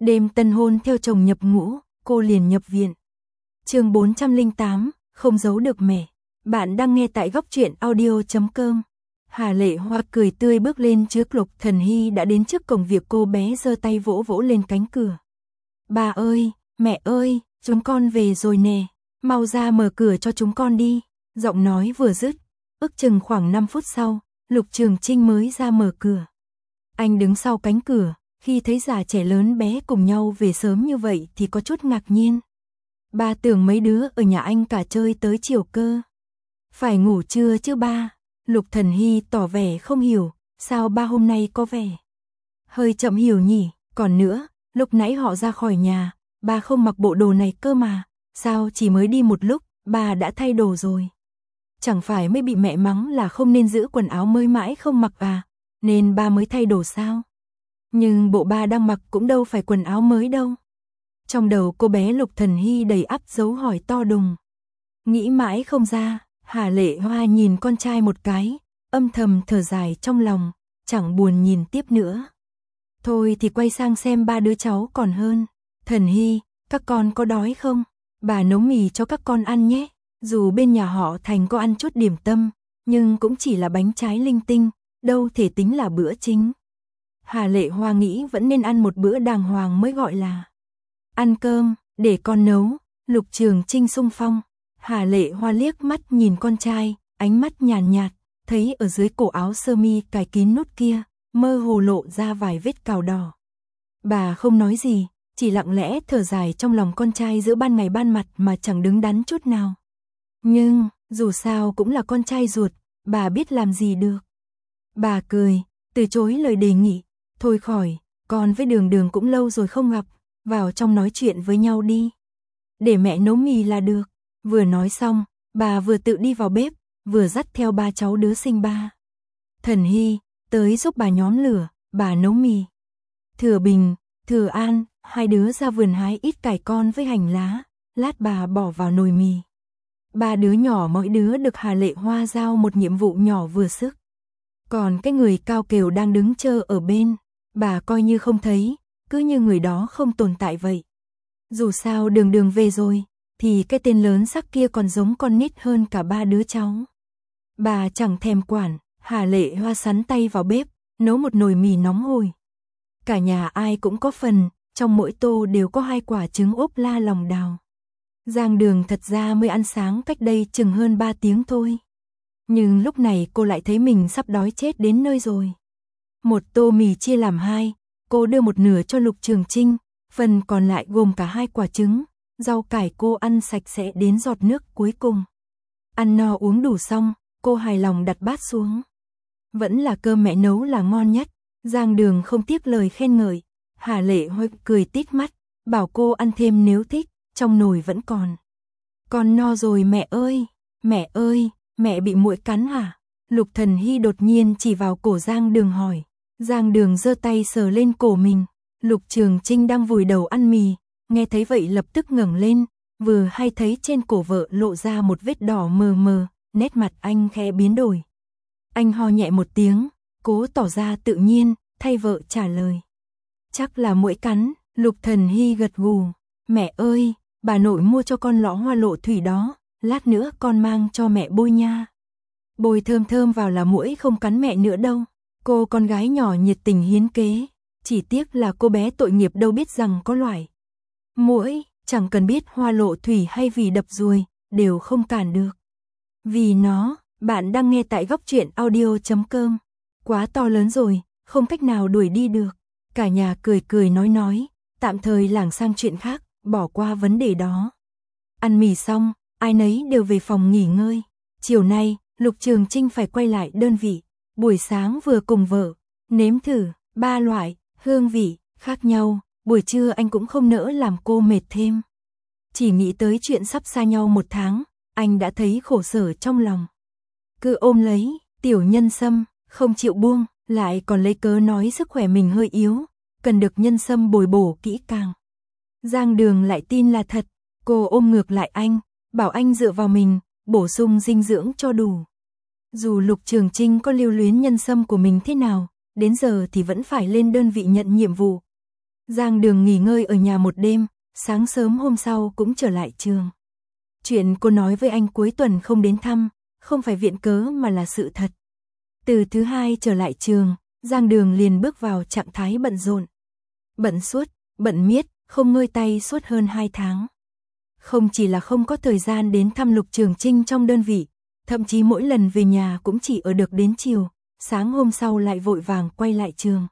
Đêm tân hôn theo chồng nhập ngũ, cô liền nhập viện. Chương 408, không giấu được mẹ. Bạn đang nghe tại góc truyện audio.com. Hà Lệ Hoa cười tươi bước lên trước Lục Thần Hy đã đến trước cổng, việc cô bé giơ tay vỗ vỗ lên cánh cửa. Bà ơi, mẹ ơi, chúng con về rồi nè, mau ra mở cửa cho chúng con đi. Giọng nói vừa dứt, ước chừng khoảng 5 phút sau, Lục Trường Trinh mới ra mở cửa. Anh đứng sau cánh cửa, khi thấy già trẻ lớn bé cùng nhau về sớm như vậy thì có chút ngạc nhiên. Ba tưởng mấy đứa ở nhà anh cả chơi tới chiều cơ. Phải ngủ trưa chứ ba? Lục Thần Hy tỏ vẻ không hiểu, sao ba hôm nay có vẻ hơi chậm hiểu nhỉ? Còn nữa, lúc nãy họ ra khỏi nhà, ba không mặc bộ đồ này cơ mà, sao chỉ mới đi một lúc, ba đã thay đồ rồi? Chẳng phải mới bị mẹ mắng là không nên giữ quần áo mới mãi không mặc à, nên ba mới thay đồ sao? Nhưng bộ ba đang mặc cũng đâu phải quần áo mới đâu. Trong đầu cô bé Lục Thần Hy đầy ắp dấu hỏi to đùng. Nghĩ mãi không ra, Hà Lệ Hoa nhìn con trai một cái, âm thầm thở dài trong lòng, chẳng buồn nhìn tiếp nữa. Thôi thì quay sang xem ba đứa cháu còn hơn. Thần Hy, các con có đói không? Bà nấu mì cho các con ăn nhé. Dù bên nhà họ Thành có ăn chút điểm tâm, nhưng cũng chỉ là bánh trái linh tinh, đâu thể tính là bữa chính. Hà Lệ Hoa nghĩ vẫn nên ăn một bữa đàng hoàng mới gọi là ăn cơm, để con nấu. Lục Trường Trinh xung phong. Hà Lệ Hoa liếc mắt nhìn con trai, ánh mắt nhàn nhạt, thấy ở dưới cổ áo sơ mi cài kín nút kia, mơ hồ lộ ra vài vết cào đỏ. Bà không nói gì, chỉ lặng lẽ thở dài trong lòng con trai giữa ban ngày ban mặt mà chẳng đứng đắn chút nào. Nhưng, dù sao cũng là con trai ruột, bà biết làm gì được. Bà cười, từ chối lời đề nghị, thôi khỏi, con với Đường Đường cũng lâu rồi không gặp, vào trong nói chuyện với nhau đi. Để mẹ nấu mì là được. Vừa nói xong, bà vừa tự đi vào bếp, vừa dắt theo ba cháu đứa sinh ba. Thần Hy, tới giúp bà nhóm lửa, bà nấu mì. Thừa Bình, Thừa An, hai đứa ra vườn hái ít cải con với hành lá, lát bà bỏ vào nồi mì. Ba đứa nhỏ mỗi đứa được Hà Lệ Hoa giao một nhiệm vụ nhỏ vừa sức. Còn cái người cao kèo đang đứng chờ ở bên, bà coi như không thấy, cứ như người đó không tồn tại vậy. Dù sao Đường Đường về rồi, thì cái tên lớn sắc kia còn giống con nít hơn cả ba đứa cháu. Bà chẳng thèm quản, Hà Lệ Hoa sắn tay vào bếp, nấu một nồi mì nóng hổi. Cả nhà ai cũng có phần, trong mỗi tô đều có 2 quả trứng ốp la lòng đào. Giang Đường thật ra mới ăn sáng cách đây chừng hơn 3 tiếng thôi. Nhưng lúc này cô lại thấy mình sắp đói chết đến nơi rồi. Một tô mì chia làm 2, cô đưa một nửa cho Lục Trường Trinh, phần còn lại gồm cả 2 quả trứng, rau cải cô ăn sạch sẽ đến giọt nước cuối cùng. Ăn no uống đủ xong, cô hài lòng đặt bát xuống. Vẫn là cơm mẹ nấu là ngon nhất, Giang Đường không tiếc lời khen ngợi. Hà Lệ Hoa cười tít mắt, bảo cô ăn thêm nếu thích, trong nồi vẫn còn. Con no rồi mẹ ơi, mẹ bị muỗi cắn hả? Lục Thần Hy đột nhiên chỉ vào cổ Giang Đường hỏi. Giang Đường giơ tay sờ lên cổ mình, Lục Trường Trinh đang vùi đầu ăn mì, nghe thấy vậy lập tức ngẩng lên, vừa hay thấy trên cổ vợ lộ ra một vết đỏ mờ mờ, nét mặt anh khẽ biến đổi. Anh ho nhẹ một tiếng, cố tỏ ra tự nhiên, thay vợ trả lời. Chắc là muỗi cắn. Lục Thần Hy gật gù. Mẹ ơi, bà nội mua cho con lọ hoa lộ thủy đó, lát nữa con mang cho mẹ bôi nha. Bôi thơm thơm vào là muỗi không cắn mẹ nữa đâu. Cô con gái nhỏ nhiệt tình hiến kế, chỉ tiếc là cô bé tội nghiệp đâu biết rằng có loại muỗi, chẳng cần biết hoa lộ thủy hay vì đập ruồi, đều không cản được. Vì nó, bạn đang nghe tại góc truyện audio.com. Quá to lớn rồi, không cách nào đuổi đi được. Cả nhà cười cười nói, tạm thời lảng sang chuyện khác, bỏ qua vấn đề đó. Ăn mì xong, ai nấy đều về phòng nghỉ ngơi. Chiều nay, Lục Trường Trinh phải quay lại đơn vị. Buổi sáng vừa cùng vợ nếm thử 3 loại hương vị khác nhau, buổi trưa anh cũng không nỡ làm cô mệt thêm. Chỉ nghĩ tới chuyện sắp xa nhau 1 tháng, anh đã thấy khổ sở trong lòng. Cứ ôm lấy Tiểu Nhân Sâm, không chịu buông, lại còn lấy cớ nói sức khỏe mình hơi yếu, cần được Nhân Sâm bồi bổ kỹ càng. Giang Đường lại tin là thật, cô ôm ngược lại anh, bảo anh dựa vào mình, bổ sung dinh dưỡng cho đủ. Dù Lục Trường Trinh có lưu luyến Nhân Sâm của mình thế nào, đến giờ thì vẫn phải lên đơn vị nhận nhiệm vụ. Giang Đường nghỉ ngơi ở nhà một đêm, sáng sớm hôm sau cũng trở lại trường. Chuyện cô nói với anh cuối tuần không đến thăm, không phải viện cớ mà là sự thật. Từ thứ hai trở lại trường, Giang Đường liền bước vào trạng thái bận rộn. Bận suốt, bận miết, không ngơi tay suốt hơn 2 tháng. Không chỉ là không có thời gian đến thăm Lục Trường Trinh trong đơn vị, thậm chí mỗi lần về nhà cũng chỉ ở được đến chiều, sáng hôm sau lại vội vàng quay lại trường.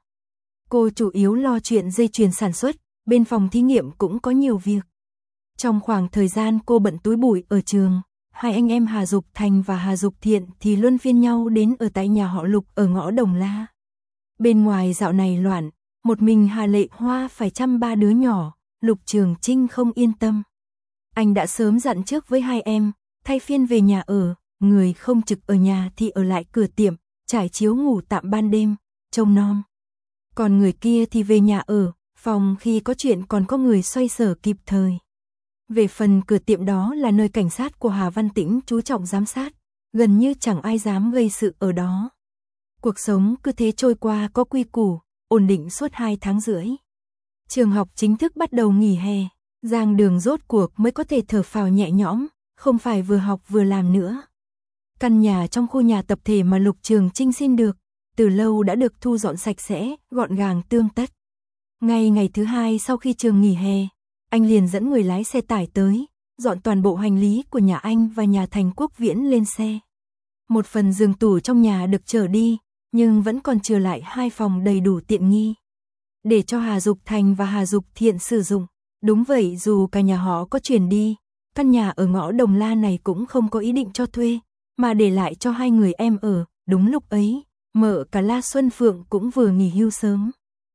Cô chủ yếu lo chuyện dây chuyền sản xuất, bên phòng thí nghiệm cũng có nhiều việc. Trong khoảng thời gian cô bận túi bụi ở trường, hai anh em Hà Dục Thành và Hà Dục Thiện thì luân phiên nhau đến ở tại nhà họ Lục ở ngõ Đồng La. Bên ngoài dạo này loạn, một mình Hà Lệ Hoa phải chăm 3 đứa nhỏ, Lục Trường Trinh không yên tâm. Anh đã sớm dặn trước với hai em, thay phiên về nhà ở, người không trực ở nhà thì ở lại cửa tiệm, trải chiếu ngủ tạm ban đêm, trông nom. Còn người kia thì về nhà ở, phòng khi có chuyện còn có người xoay sở kịp thời. Về phần cửa tiệm đó là nơi cảnh sát của Hà Văn Tĩnh chú trọng giám sát, gần như chẳng ai dám gây sự ở đó. Cuộc sống cứ thế trôi qua có quy củ, ổn định suốt 2 tháng rưỡi. Trường học chính thức bắt đầu nghỉ hè, Giang Đường rốt cuộc mới có thể thở phào nhẹ nhõm, không phải vừa học vừa làm nữa. Căn nhà trong khu nhà tập thể mà Lục Trường Trinh xin được, từ lâu đã được thu dọn sạch sẽ, gọn gàng tươm tất. Ngay ngày thứ hai sau khi trường nghỉ hè, anh liền dẫn người lái xe tải tới, dọn toàn bộ hành lý của nhà anh và nhà Thành Quốc Viễn lên xe. Một phần giường tủ trong nhà được chở đi, nhưng vẫn còn chừa lại 2 phòng đầy đủ tiện nghi, để cho Hà Dục Thành và Hà Dục Thiện sử dụng. Đúng vậy, dù cả nhà họ có chuyển đi, căn nhà ở ngõ Đồng La này cũng không có ý định cho thuê, mà để lại cho 2 người em ở. Đúng lúc ấy, mợ cả La Xuân Phượng cũng vừa nghỉ hưu sớm.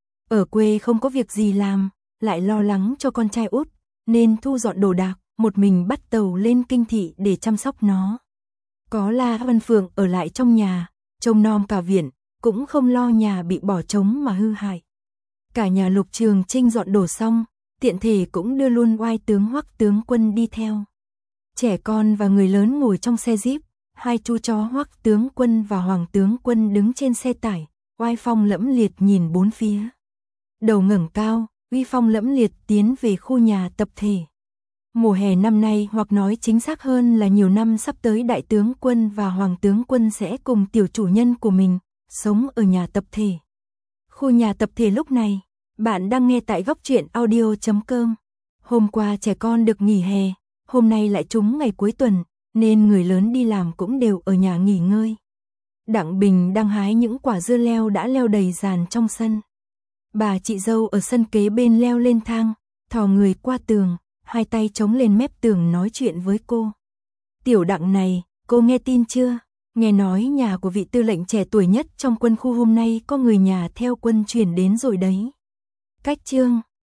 Ở quê không có việc gì làm, lại lo lắng cho con trai út, nên thu dọn đồ đạc, một mình bắt tàu lên Kinh Thị để chăm sóc nó. Có La Xuân Phượng ở lại trong nhà, trông nom cả viện, cũng không lo nhà bị bỏ trống mà hư hại. Cả nhà Lục Trường Trinh dọn đồ xong, tiện thể cũng đưa luôn oai tướng Hoắc tướng quân đi theo. Trẻ con và người lớn ngồi trong xe Jeep, 2 chú chó Hoắc tướng quân và Hoàng tướng quân đứng trên xe tải, oai phong lẫm liệt nhìn bốn phía. Đầu ngẩng cao, uy phong lẫm liệt tiến về khu nhà tập thể. Mùa hè năm nay, hoặc nói chính xác hơn là nhiều năm sắp tới, đại tướng quân và Hoàng tướng quân sẽ cùng tiểu chủ nhân của mình sống ở nhà tập thể. Khu nhà tập thể lúc này, bạn đang nghe tại góc truyện audio.com. Hôm qua trẻ con được nghỉ hè, hôm nay lại trúng ngày cuối tuần, nên người lớn đi làm cũng đều ở nhà nghỉ ngơi. Đặng Bình đang hái những quả dưa leo đã leo đầy dàn trong sân. Bà chị dâu ở sân kế bên leo lên thang, thò người qua tường, 2 tay chống lên mép tường nói chuyện với cô. Tiểu Đặng này, cô nghe tin chưa? Nghe nói nhà của vị tư lệnh trẻ tuổi nhất trong quân khu hôm nay có người nhà theo quân chuyển đến rồi đấy. Cách chương